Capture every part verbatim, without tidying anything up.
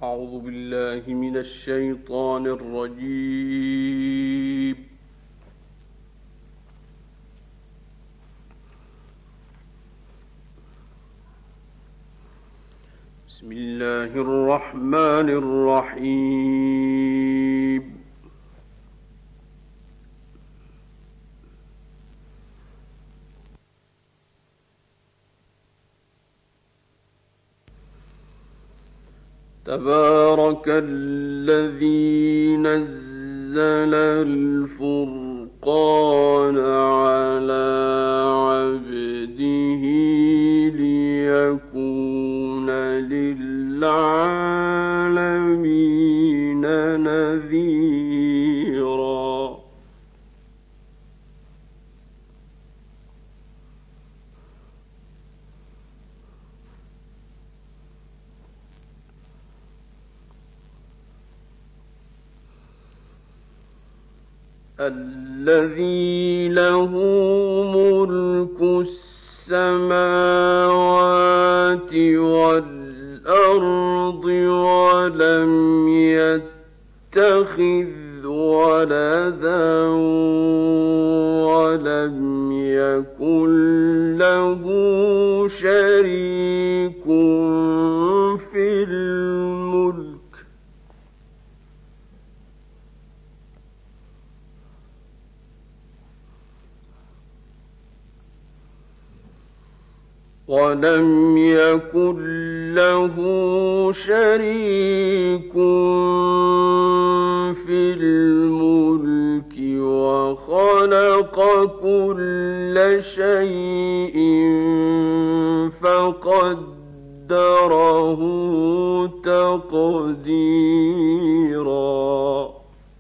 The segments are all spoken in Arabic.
أعوذ بالله من الشيطان الرجيم. بسم الله الرحمن الرحيم. تبارك الذي نزل الفرقان على عبده ليكون للعالمين نذيرا. الذي له ملك السماوات والأرض ولم يتخذ ولدا ولم يكن له شريك في الملك ولم يكن له شريك في الملك وخلق كل شيء فقدره تقديرا.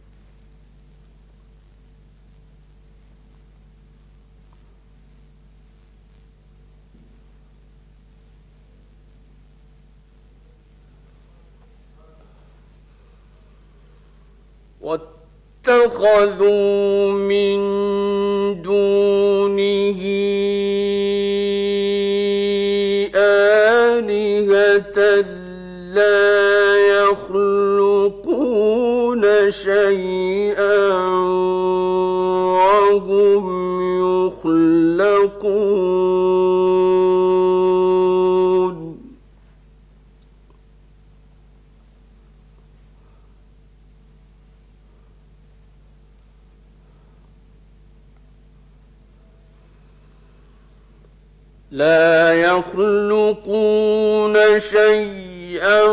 واتخذوا من دونه آلهة لا يخلقون شيئا وهم يخلقون. لا يخلقون شيئا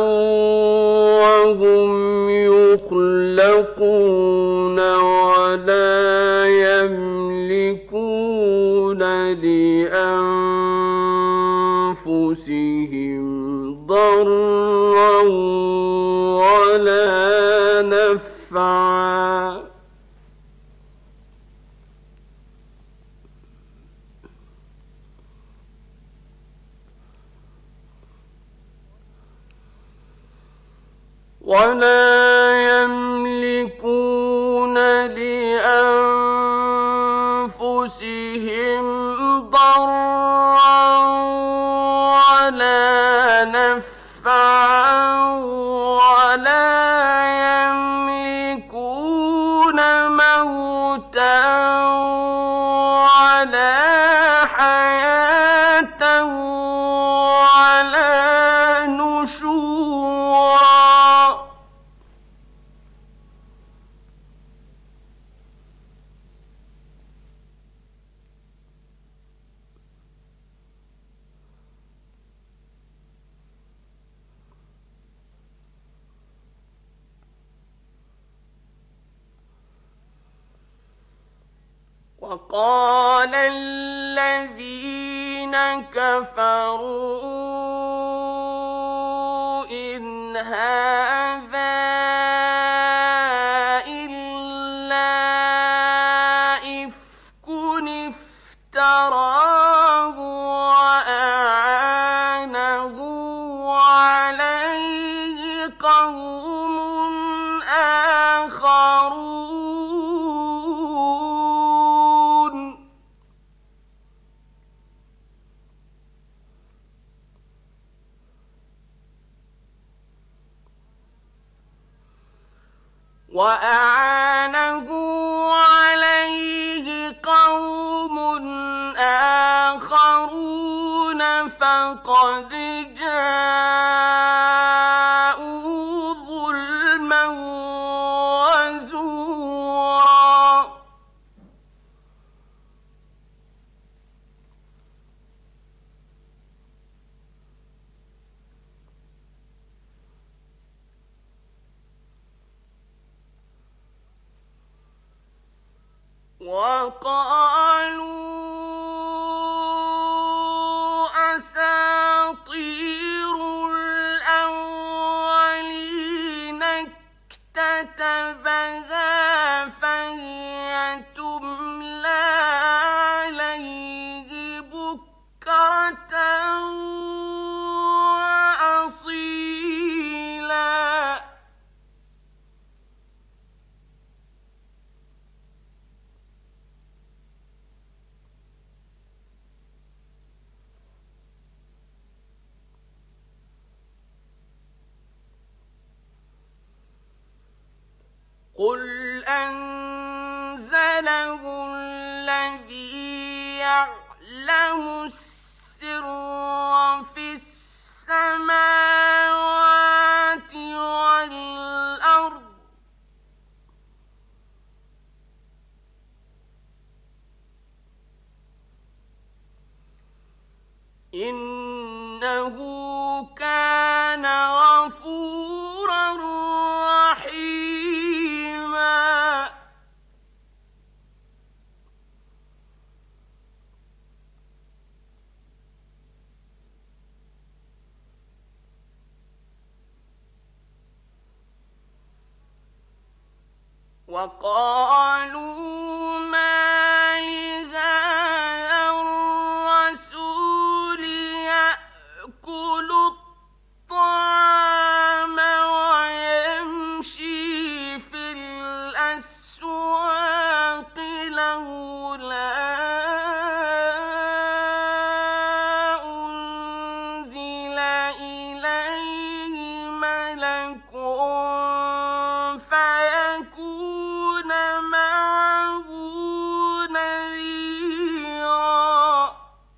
وهم يخلقون ولا يملكون لأنفسهم ضرا ولا نفعا. ولا يملكون لأنفسهم ضرا ولا نفعا ولا يملكون موتا ولا حياة ولا نشورا. وقال الذين كفروا إن هذا إلا إفك افتراه وأعانه عليه قوم آخرون. وأعانه عليه قوم آخرون فقد جاءوا ظلما وزورا. وقالوا أساطير الأولين اكتتبها فهي تملى عليه بكرة وأصيلا. قل أنزله الذي يعلم السر في السماوات والأرض إنه كان غفورا رحيما. وقالوا ما لهذا الرسول يأكل الطعام ويمشي في الأسواق لولا أنزل إليه ملك فيكون معه نذيرا.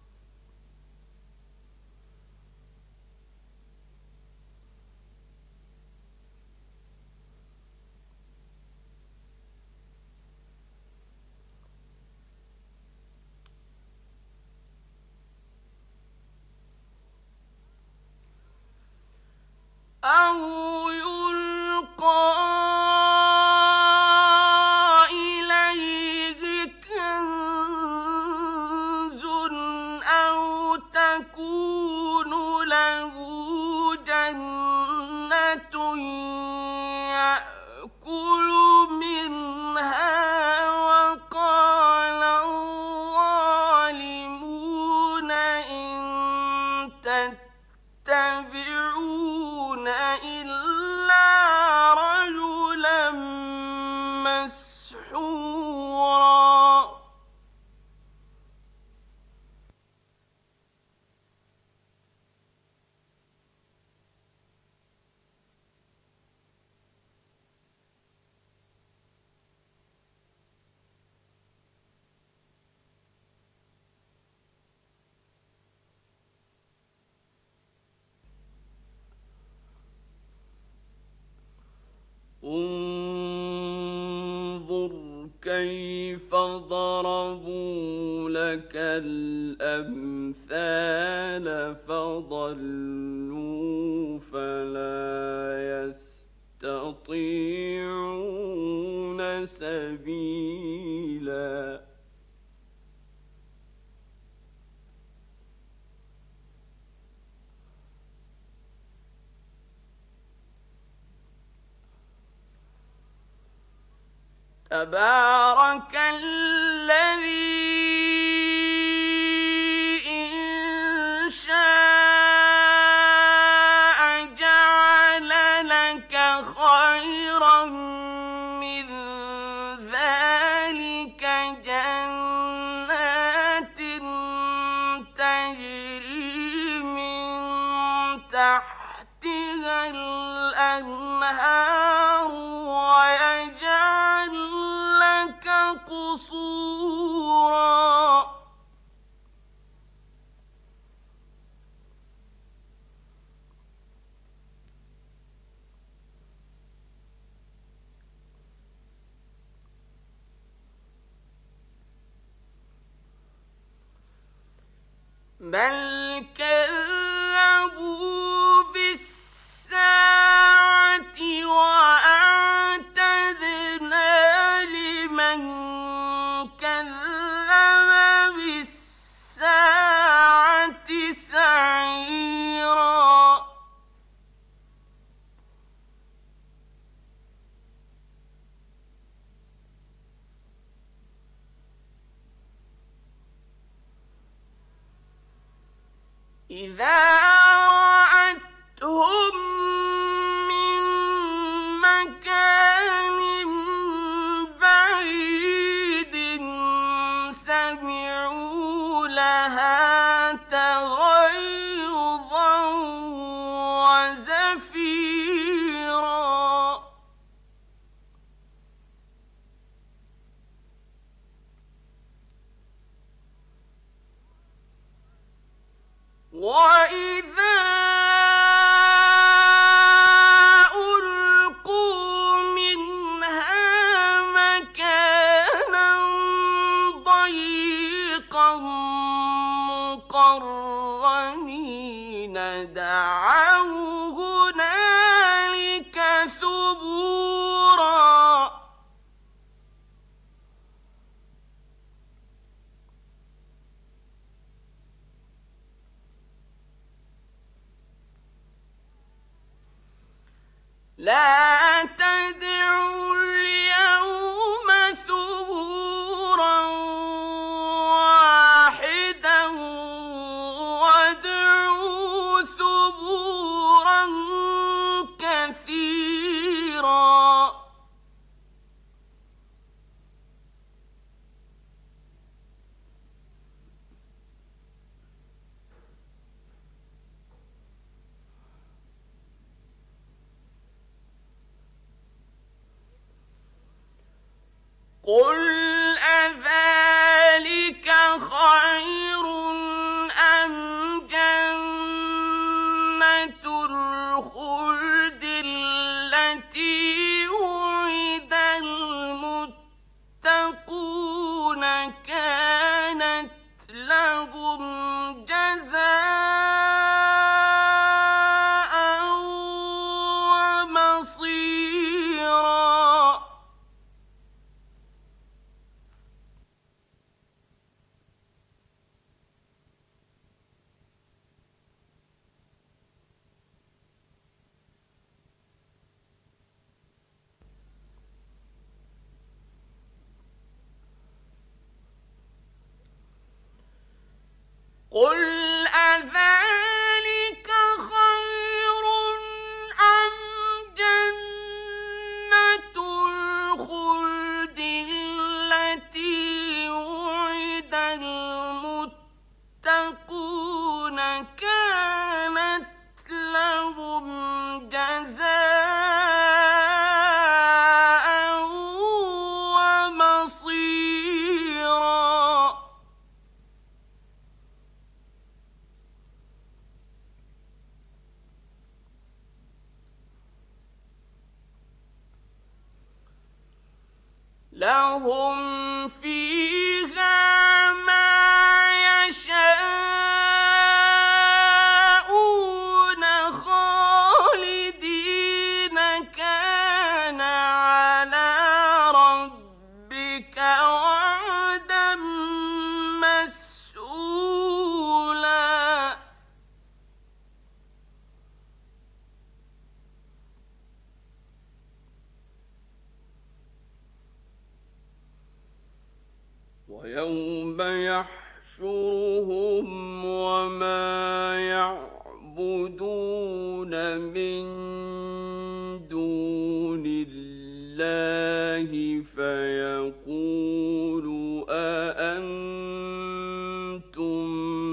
أو يلقى إليه كنز أو تكون له جنة يأكل منها. وقال الظالمون إن تتبعون إلا رجلا مسحورا. انظر كيف ضربوا لك الأمثال فضلوا فلا يستطيعون سبيلا. تبارك الذي إن شاء جعل لك خيرا من ذلك جنات تجري من تحتها الأنهار ويجعل بل كذبوا بالساعة وأعتدنا لمن كذب بالساعة سعيرا إذا رأتهم من مكان بعيد سمعوا لها تغيظا وزفيرا وإذا ألقوا منها مكانا ضيقا مقرنين دعوا هنالك ثبورا لا تدعوا اليوم ثبورا واحدا وادعوا ثبورا كثيرا قل أذلك خير أم جنة الخلد التي وعد المتقون كانت لهم جزاء ومصيرا قل أذلك خير أم جنة الخلد التي وعد المتقون كانت لهم جزاء ومصيرا لهم فيها ما يشاءون خالدين كان على ربك وعدا مسئولا ويوم يحشرهم وما يعبدون من دون الله فيقول أأنتم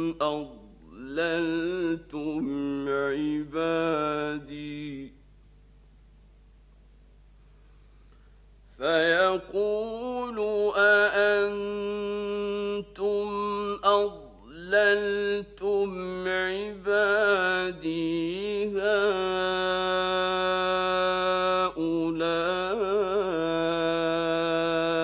أضللتم عبادي فيقول أأنتم أضللتم عبادي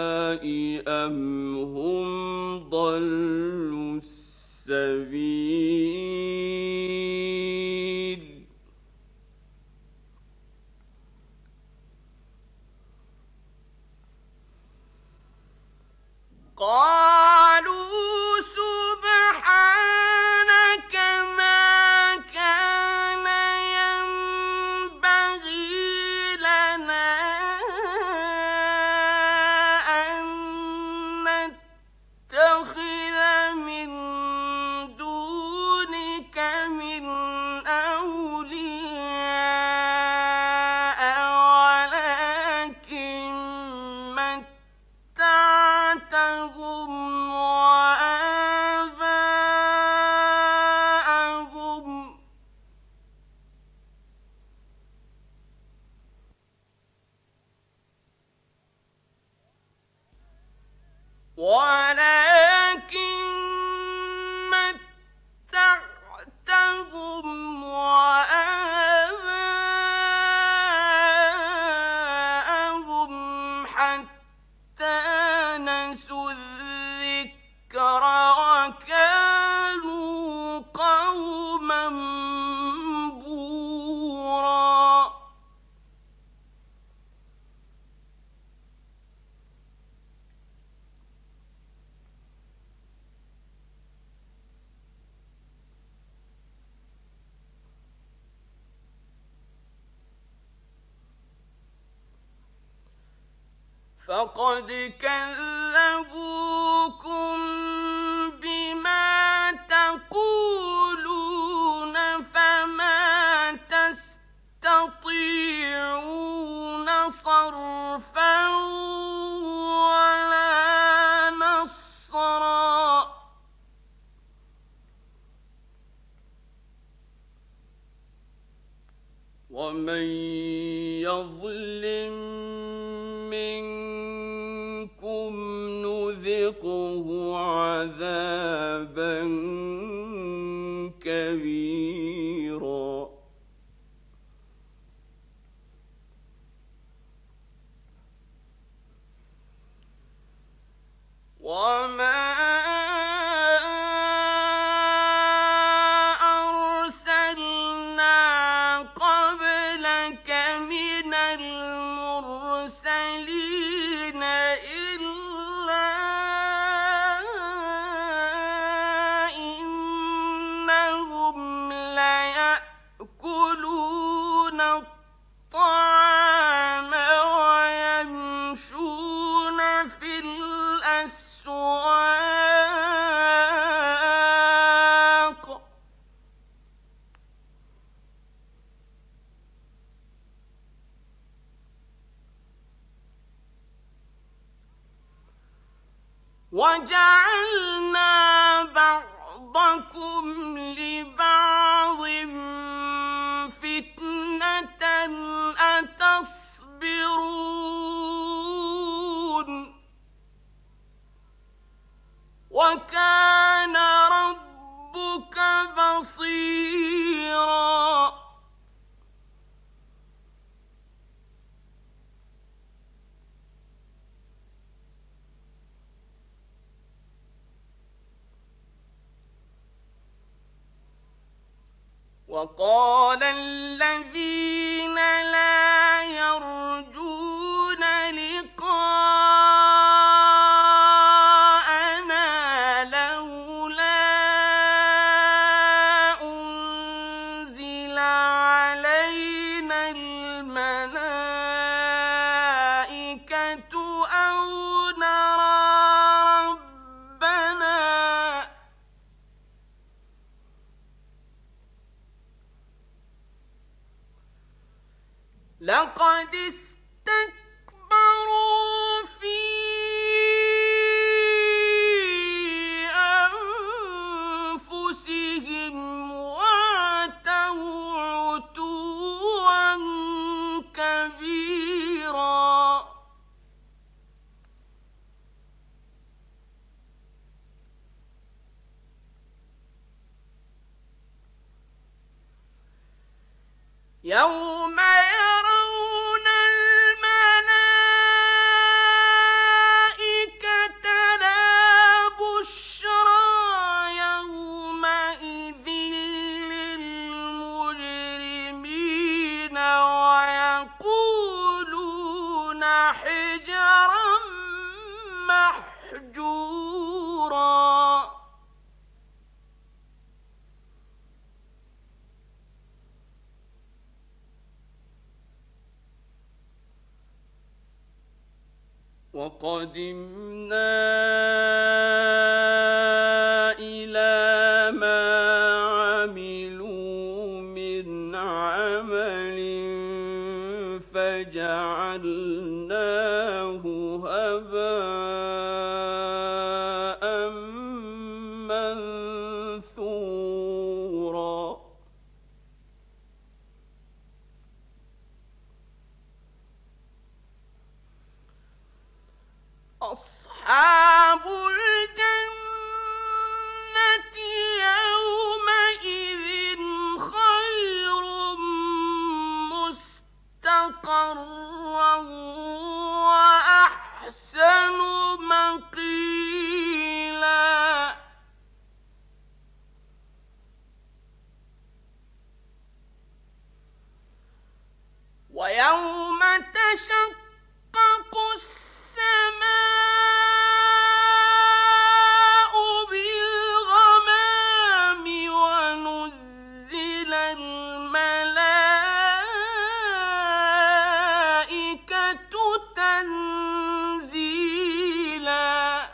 هؤلاء أم هم ضلوا السبيل ولكن متعتهم وآباءهم حتى نسوا الذكر وكانوا قوما بورا. فقد كذبوكم بما تقولون فما تستطيعون صرفا ولا نصرا. ومن يظلم منكم نذقه عذابا كبيرا. وما أرسلنا قبلك من المرسلين إلا إنهم ليأكلون الطعام ويمشون في الأسواق وجعلنا بعضكم لبعض فتنة أتصبرون وكان ربك بصيرا. وقال الذين لا يرجون لقاءنا لولا أنزل علينا الملائكة أو نرى ربنا لقد استكبروا في أنفسهم وعتوا عتوا كبيرا. يوم يرون الملائكة لا بشرى يومئذ للمجرمين ويقولون حجرا محجورا. وقدمنا إلى ما عملوا من عمل فجعلناه هباء منثورا. أصحاب الجنة يومئذ خير مستقرا وأحسن مقيلا ويوم تشقق السماء بالغمام ونزل الملائكة تنزيلا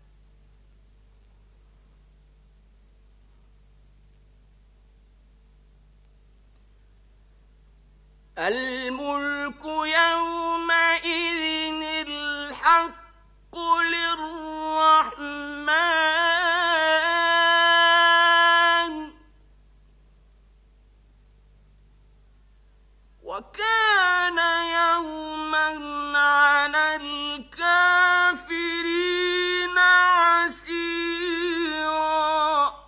الملك يومئذ الحق للرحمن وكان يوما على الكافرين عسيرا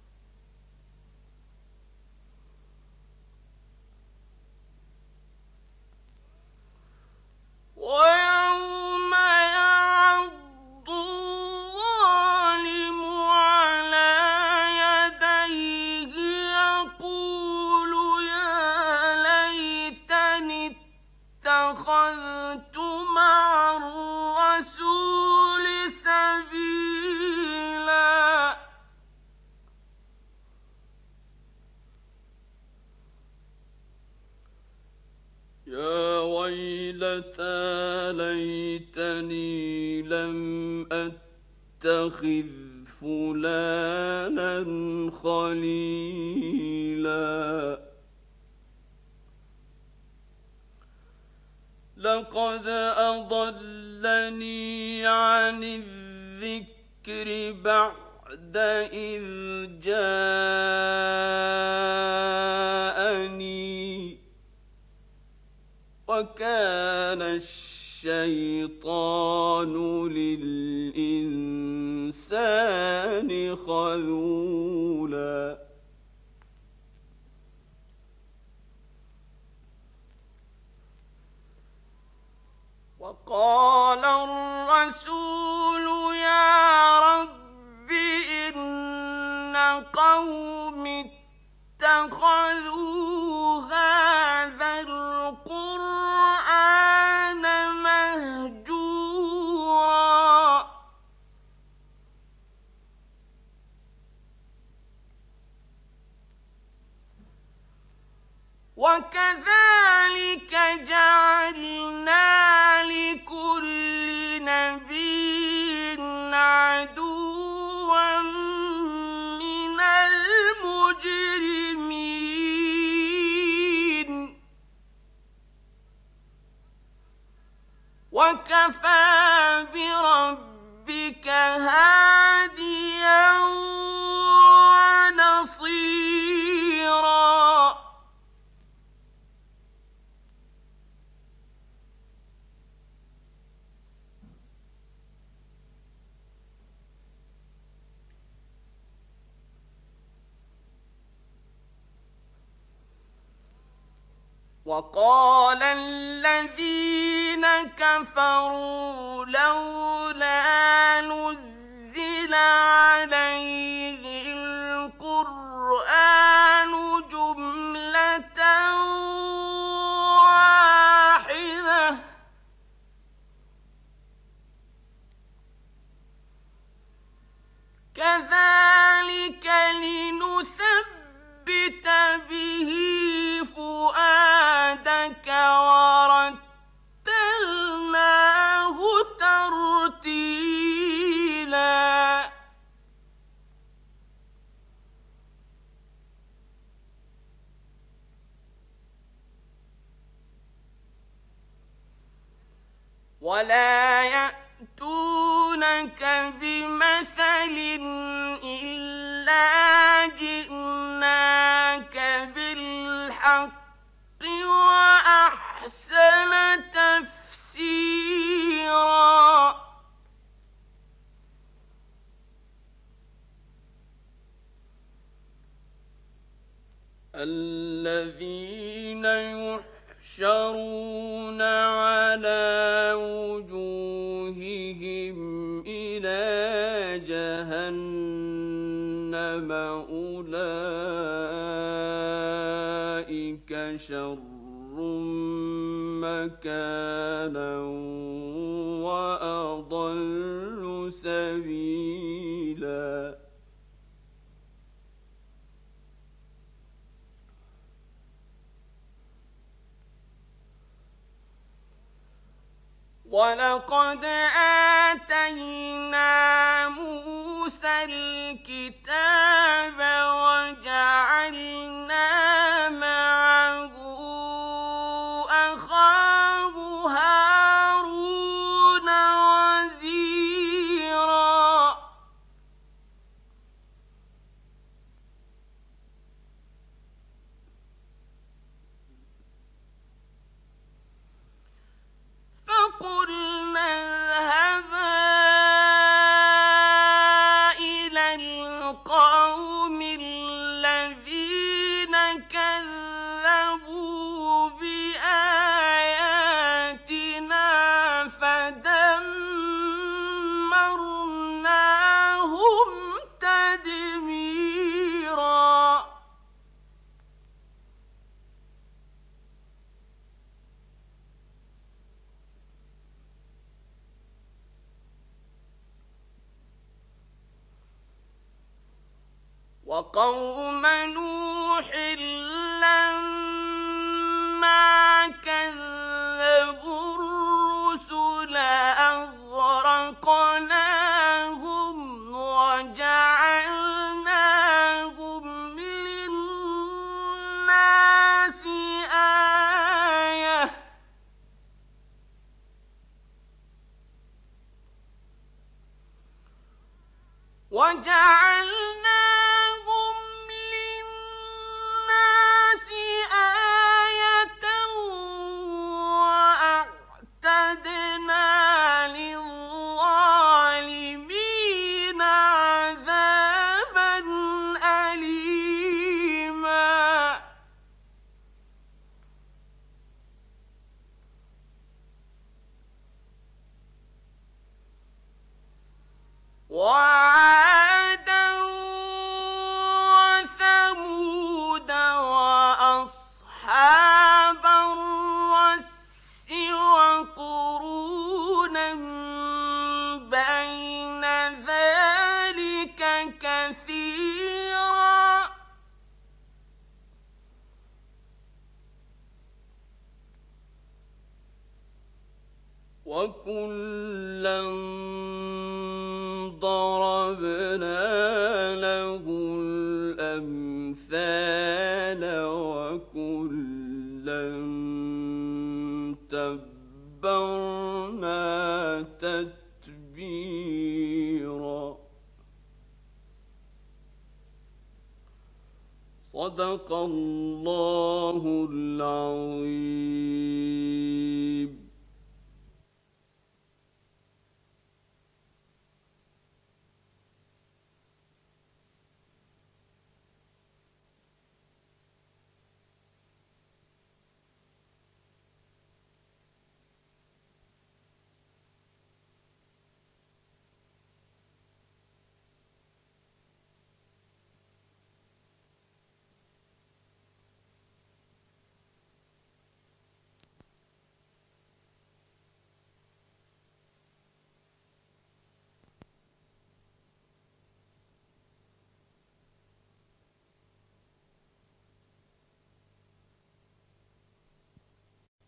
ويوم يعض الظالم على يديه يقول يا ليتني اتخذت مع الرسول سبيلا يا ويلتى ليتني لم أتخذ فلانا خليلا لقد أضلني عن الذكر بعد إذ جاءني وكان الشيطان للإنسان خذولا وقال الرسول يا رب إن قوم اتخذوا هذا القرآن مهجورا وكذلك جعلنا لكل نبي عدوا من المجرمين وكفى بربك هاديا ونصيرا وقال الذين كفروا لولا نزل عليه القرآن جملة واحدة كذلك لنثبت به فؤادك ورتلناه ترتيلا ولا يأتونك بمثل إلا جئناك بالحق وأحسن تفسيرا الذين يحشرون على وجوههم إلى جهنم أولئك شر مكانا وأضل سبيلا ولقد آتينا موسى الكتاب وجعلنا معه أخاه هارون وزيرا فقلنا اذهبا إلى القوم الذين كذبوا بآياتنا فدمرناهم تدميرا وقوم نوح لما كذبوا الرسل أغرقناهم وجعلناهم للناس آية وجعلناهم للناس آية وأعتدنا للظالمين عذابا أليما وعادا وثمود وأصحاب الرس وقرونا بين ذلك كثيرا وكلا ضربنا له الأمثال وكلا تبرنا تتبيرا صدق الله العظيم.